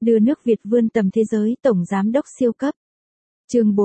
Đưa nước Việt vươn tầm thế giới, tổng giám đốc siêu cấp. Chương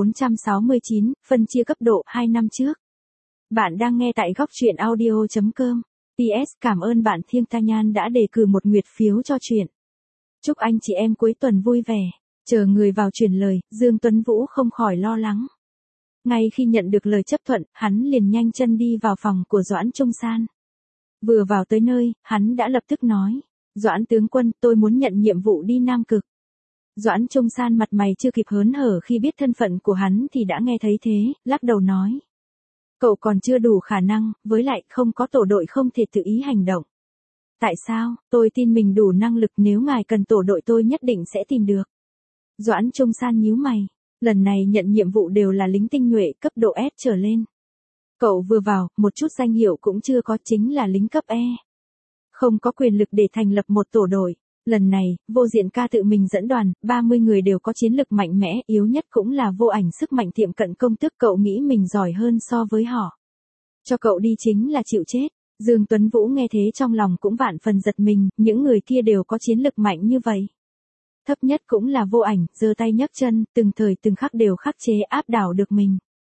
469, phân chia cấp độ 2 năm trước. Bạn đang nghe tại góc truyện audio.com. PS, cảm ơn bạn Thiêng Ta Nhan đã đề cử một nguyệt phiếu cho truyện. Chúc anh chị em cuối tuần vui vẻ. Chờ người vào truyền lời, Dương Tuấn Vũ không khỏi lo lắng. Ngay khi nhận được lời chấp thuận, hắn liền nhanh chân đi vào phòng của Doãn Trung San. Vừa vào tới nơi, hắn đã lập tức nói, Doãn tướng quân, tôi muốn nhận nhiệm vụ đi Nam Cực. Doãn Trung San mặt mày chưa kịp hớn hở khi biết thân phận của hắn thì đã nghe thấy thế, lắc đầu nói. Cậu còn chưa đủ khả năng, với lại không có tổ đội không thể tự ý hành động. Tại sao? Tôi tin mình đủ năng lực, nếu ngài cần tổ đội tôi nhất định sẽ tìm được. Doãn Trung San nhíu mày, lần này nhận nhiệm vụ đều là lính tinh nhuệ cấp độ S trở lên. Cậu vừa vào, một chút danh hiệu cũng chưa có, chính là lính cấp E. Không có quyền lực để thành lập một tổ đội. Lần này, Vô Diện ca tự mình dẫn đoàn, 30 người đều có chiến lực mạnh mẽ, yếu nhất cũng là Vô Ảnh sức mạnh tiệm cận công tức, cậu nghĩ mình giỏi hơn so với họ. Cho cậu đi chính là chịu chết. Dương Tuấn Vũ nghe thế trong lòng cũng vạn phần giật mình, những người kia đều có chiến lực mạnh như vậy. Thấp nhất cũng là Vô Ảnh, giơ tay nhấc chân, từng thời từng khắc đều khắc chế áp đảo được mình.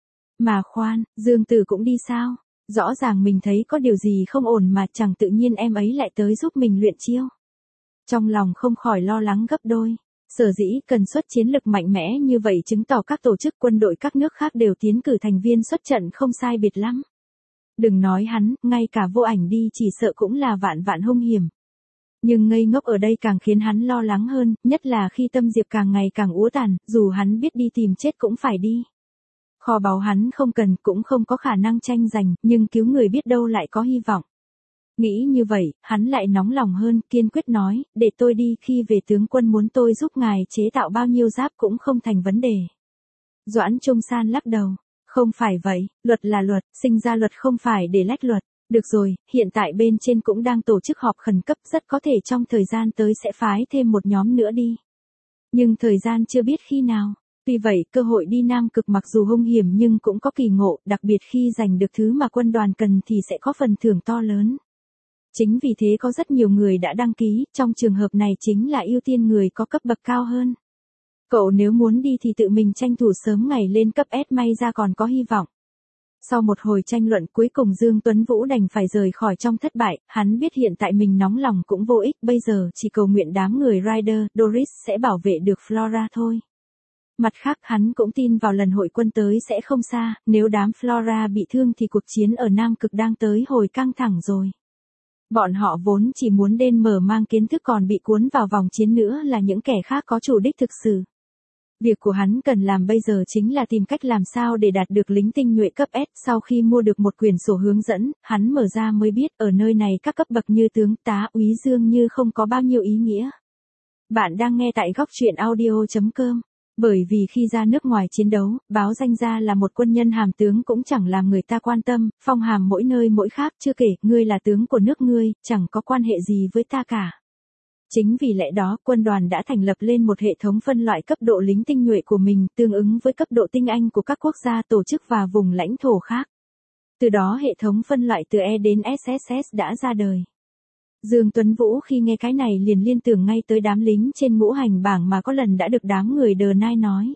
Mà khoan, Dương Tử cũng đi sao? Rõ ràng mình thấy có điều gì không ổn mà chẳng tự nhiên em ấy lại tới giúp mình luyện chiêu. Trong lòng không khỏi lo lắng gấp đôi. Sở dĩ cần xuất chiến lực mạnh mẽ như vậy chứng tỏ các tổ chức quân đội các nước khác đều tiến cử thành viên xuất trận không sai biệt lắm. Đừng nói hắn, ngay cả Vô Ảnh đi chỉ sợ cũng là vạn vạn hung hiểm. Nhưng ngây ngốc ở đây càng khiến hắn lo lắng hơn, nhất là khi tâm diệp càng ngày càng úa tàn, dù hắn biết đi tìm chết cũng phải đi. Kho báu hắn không cần, cũng không có khả năng tranh giành, nhưng cứu người biết đâu lại có hy vọng. Nghĩ như vậy, hắn lại nóng lòng hơn, kiên quyết nói, để tôi đi, khi về tướng quân muốn tôi giúp ngài chế tạo bao nhiêu giáp cũng không thành vấn đề. Doãn Trung San lắc đầu, không phải vậy, luật là luật, sinh ra luật không phải để lách luật. Được rồi, hiện tại bên trên cũng đang tổ chức họp khẩn cấp, rất có thể trong thời gian tới sẽ phái thêm một nhóm nữa đi. Nhưng thời gian chưa biết khi nào. Tuy vậy, cơ hội đi Nam Cực mặc dù hung hiểm nhưng cũng có kỳ ngộ, đặc biệt khi giành được thứ mà quân đoàn cần thì sẽ có phần thưởng to lớn. Chính vì thế có rất nhiều người đã đăng ký, trong trường hợp này chính là ưu tiên người có cấp bậc cao hơn. Cậu nếu muốn đi thì tự mình tranh thủ sớm ngày lên cấp S, may ra còn có hy vọng. Sau một hồi tranh luận cuối cùng Dương Tuấn Vũ đành phải rời khỏi trong thất bại, hắn biết hiện tại mình nóng lòng cũng vô ích, bây giờ chỉ cầu nguyện đám người Ryder, Doris sẽ bảo vệ được Flora thôi. Mặt khác hắn cũng tin vào lần hội quân tới sẽ không xa, nếu đám Flora bị thương thì cuộc chiến ở Nam Cực đang tới hồi căng thẳng rồi. Bọn họ vốn chỉ muốn đên mở mang kiến thức, còn bị cuốn vào vòng chiến nữa là những kẻ khác có chủ đích thực sự. Việc của hắn cần làm bây giờ chính là tìm cách làm sao để đạt được lính tinh nhuệ cấp S. Sau khi mua được một quyển sổ hướng dẫn, hắn mở ra mới biết ở nơi này các cấp bậc như tướng tá, úy dương như không có bao nhiêu ý nghĩa. Bạn đang nghe tại góc truyện audio.com. Bởi vì khi ra nước ngoài chiến đấu, báo danh ra là một quân nhân hàm tướng cũng chẳng làm người ta quan tâm, phong hàm mỗi nơi mỗi khác, chưa kể, ngươi là tướng của nước ngươi, chẳng có quan hệ gì với ta cả. Chính vì lẽ đó, quân đoàn đã thành lập lên một hệ thống phân loại cấp độ lính tinh nhuệ của mình, tương ứng với cấp độ tinh anh của các quốc gia, tổ chức và vùng lãnh thổ khác. Từ đó hệ thống phân loại từ E đến SSS đã ra đời. Dương Tuấn Vũ khi nghe cái này liền liên tưởng ngay tới đám lính trên ngũ hành bảng mà có lần đã được đám người The Nine nói.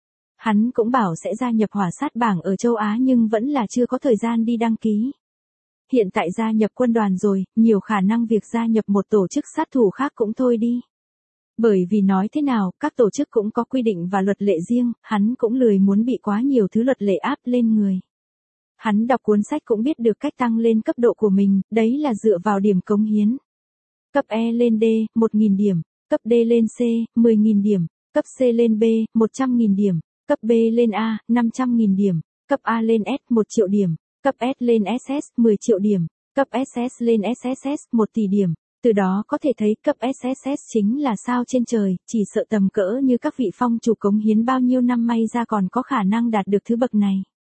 Hắn cũng bảo sẽ gia nhập hỏa sát bảng ở châu Á nhưng vẫn là chưa có thời gian đi đăng ký. Hiện tại gia nhập quân đoàn rồi, nhiều khả năng việc gia nhập một tổ chức sát thủ khác cũng thôi đi. Bởi vì nói thế nào, các tổ chức cũng có quy định và luật lệ riêng, hắn cũng lười muốn bị quá nhiều thứ luật lệ áp lên người. Hắn đọc cuốn sách cũng biết được cách tăng lên cấp độ của mình, đấy là dựa vào điểm cống hiến. Cấp E lên D, 1.000 điểm, cấp D lên C, 10.000 điểm, cấp C lên B, 100.000 điểm, cấp B lên A, 500.000 điểm, cấp A lên S, 1 triệu điểm, cấp S lên SS, 10 triệu điểm, cấp SS lên SSS, 1 tỷ điểm. Từ đó có thể thấy cấp SSS chính là sao trên trời, chỉ sợ tầm cỡ như các vị phong chủ cống hiến bao nhiêu năm may ra còn có khả năng đạt được thứ bậc này.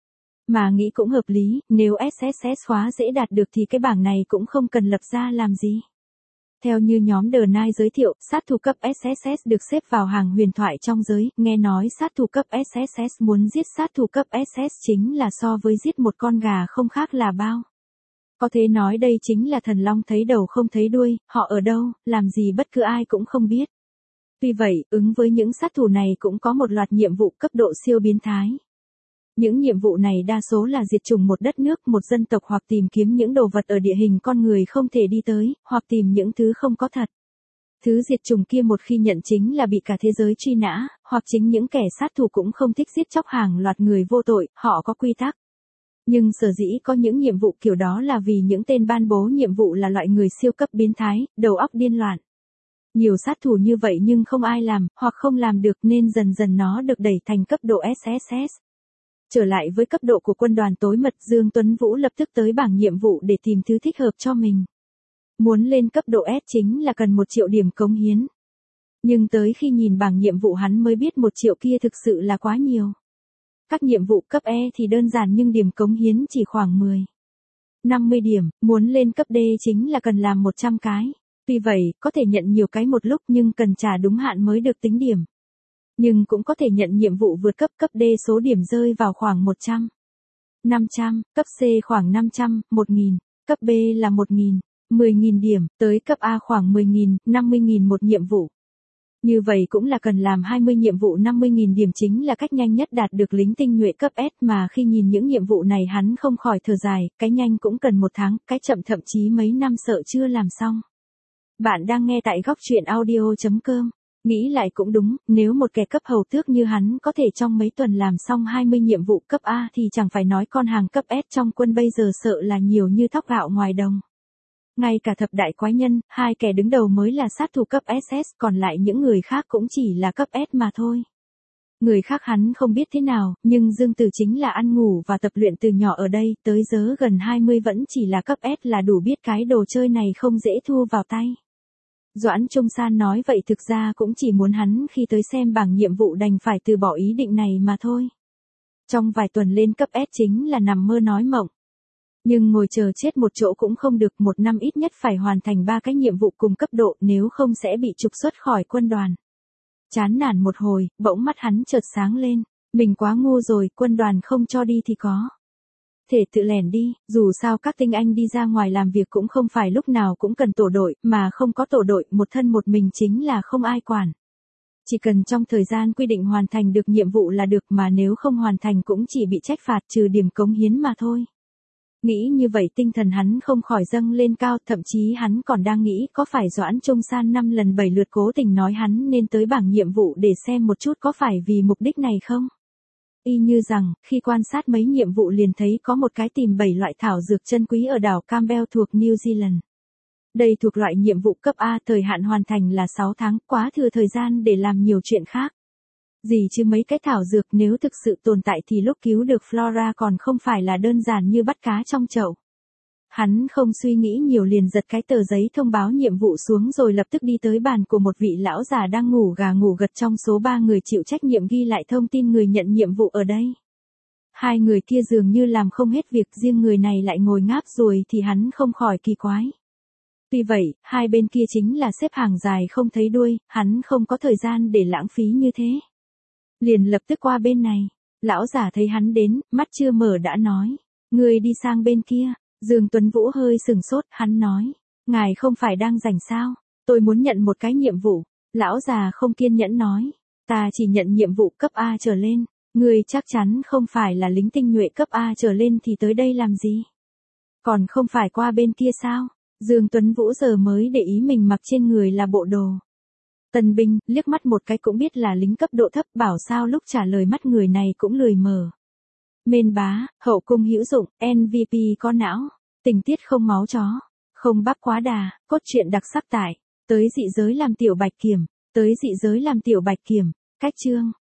Mà nghĩ cũng hợp lý, nếu SSS khóa dễ đạt được thì cái bảng này cũng không cần lập ra làm gì. Theo như nhóm The Nine giới thiệu, sát thủ cấp SSS được xếp vào hàng huyền thoại trong giới, nghe nói sát thủ cấp SSS muốn giết sát thủ cấp SS chính là so với giết một con gà không khác là bao. Có thể nói đây chính là thần long thấy đầu không thấy đuôi, họ ở đâu, làm gì bất cứ ai cũng không biết. Tuy vậy, ứng với những sát thủ này cũng có một loạt nhiệm vụ cấp độ siêu biến thái. Những nhiệm vụ này đa số là diệt chủng một đất nước, một dân tộc hoặc tìm kiếm những đồ vật ở địa hình con người không thể đi tới, hoặc tìm những thứ không có thật. Thứ diệt chủng kia một khi nhận chính là bị cả thế giới truy nã, hoặc chính những kẻ sát thủ cũng không thích giết chóc hàng loạt người vô tội, họ có quy tắc. Nhưng sở dĩ có những nhiệm vụ kiểu đó là vì những tên ban bố nhiệm vụ là loại người siêu cấp biến thái, đầu óc điên loạn. Nhiều sát thủ như vậy nhưng không ai làm, hoặc không làm được nên dần dần nó được đẩy thành cấp độ SSS. Trở lại với cấp độ của quân đoàn tối mật, Dương Tuấn Vũ lập tức tới bảng nhiệm vụ để tìm thứ thích hợp cho mình. Muốn lên cấp độ S chính là cần 1 triệu điểm cống hiến. Nhưng tới khi nhìn bảng nhiệm vụ hắn mới biết 1 triệu kia thực sự là quá nhiều. Các nhiệm vụ cấp E thì đơn giản nhưng điểm cống hiến chỉ khoảng 50 điểm, muốn lên cấp D chính là cần làm 100 cái. Tuy vậy, có thể nhận nhiều cái một lúc nhưng cần trả đúng hạn mới được tính điểm. Nhưng cũng có thể nhận nhiệm vụ vượt cấp D số điểm rơi vào khoảng 100, 500, cấp C khoảng 500, 1000, cấp B là 1000, 10.000 điểm, tới cấp A khoảng 10.000, 50.000 một nhiệm vụ. Như vậy cũng là cần làm 20 nhiệm vụ 50.000 điểm chính là cách nhanh nhất đạt được lính tinh nhuệ cấp S mà khi nhìn những nhiệm vụ này hắn không khỏi thở dài, cái nhanh cũng cần 1 tháng, cái chậm thậm chí mấy năm sợ chưa làm xong. Bạn đang nghe tại góc truyện audio.com. Nghĩ lại cũng đúng, nếu một kẻ cấp hầu tước như hắn có thể trong mấy tuần làm xong 20 nhiệm vụ cấp A thì chẳng phải nói con hàng cấp S trong quân bây giờ sợ là nhiều như thóc gạo ngoài đồng. Ngay cả thập đại quái nhân, 2 kẻ đứng đầu mới là sát thủ cấp SS, còn lại những người khác cũng chỉ là cấp S mà thôi. Người khác hắn không biết thế nào, nhưng Dương Tử chính là ăn ngủ và tập luyện từ nhỏ ở đây, tới giờ gần 20 vẫn chỉ là cấp S là đủ biết cái đồ chơi này không dễ thu vào tay. Doãn Trung San nói vậy thực ra cũng chỉ muốn hắn khi tới xem bảng nhiệm vụ đành phải từ bỏ ý định này mà thôi. Trong vài tuần lên cấp S chính là nằm mơ nói mộng. Nhưng ngồi chờ chết một chỗ cũng không được, 1 năm ít nhất phải hoàn thành 3 cái nhiệm vụ cùng cấp độ, nếu không sẽ bị trục xuất khỏi quân đoàn. Chán nản một hồi, bỗng mắt hắn chợt sáng lên, mình quá ngu rồi, quân đoàn không cho đi thì có thể tự lẻn đi, dù sao các tinh anh đi ra ngoài làm việc cũng không phải lúc nào cũng cần tổ đội, mà không có tổ đội, một thân một mình chính là không ai quản. Chỉ cần trong thời gian quy định hoàn thành được nhiệm vụ là được, mà nếu không hoàn thành cũng chỉ bị trách phạt trừ điểm cống hiến mà thôi. Nghĩ như vậy tinh thần hắn không khỏi dâng lên cao, thậm chí hắn còn đang nghĩ có phải Doãn Trung San 5 lần 7 lượt cố tình nói hắn nên tới bảng nhiệm vụ để xem một chút có phải vì mục đích này không. Y như rằng, khi quan sát mấy nhiệm vụ liền thấy có một cái tìm 7 loại thảo dược chân quý ở đảo Campbell thuộc New Zealand. Đây thuộc loại nhiệm vụ cấp A, thời hạn hoàn thành là 6 tháng, quá thừa thời gian để làm nhiều chuyện khác. Gì chứ mấy cái thảo dược nếu thực sự tồn tại thì lúc cứu được Flora còn không phải là đơn giản như bắt cá trong chậu. Hắn không suy nghĩ nhiều liền giật cái tờ giấy thông báo nhiệm vụ xuống rồi lập tức đi tới bàn của một vị lão già đang ngủ gà ngủ gật trong số 3 người chịu trách nhiệm ghi lại thông tin người nhận nhiệm vụ ở đây. 2 người kia dường như làm không hết việc, riêng người này lại ngồi ngáp rồi thì hắn không khỏi kỳ quái. Tuy vậy, 2 bên kia chính là xếp hàng dài không thấy đuôi, hắn không có thời gian để lãng phí như thế. Liền lập tức qua bên này, lão già thấy hắn đến, mắt chưa mở đã nói, người đi sang bên kia. Dương Tuấn Vũ hơi sừng sốt, hắn nói, ngài không phải đang rảnh sao, tôi muốn nhận một cái nhiệm vụ. Lão già không kiên nhẫn nói, ta chỉ nhận nhiệm vụ cấp A trở lên, người chắc chắn không phải là lính tinh nhuệ cấp A trở lên thì tới đây làm gì? Còn không phải qua bên kia sao? Dương Tuấn Vũ giờ mới để ý mình mặc trên người là bộ đồ tân binh, liếc mắt một cái cũng biết là lính cấp độ thấp, bảo sao lúc trả lời mắt người này cũng lười mở. Mên bá, hậu cung hữu dụng, MVP có não, tình tiết không máu chó, không bắp quá đà, cốt truyện đặc sắc tại, tới dị giới làm tiểu bạch kiểm, tới dị giới làm tiểu bạch kiểm, cách chương.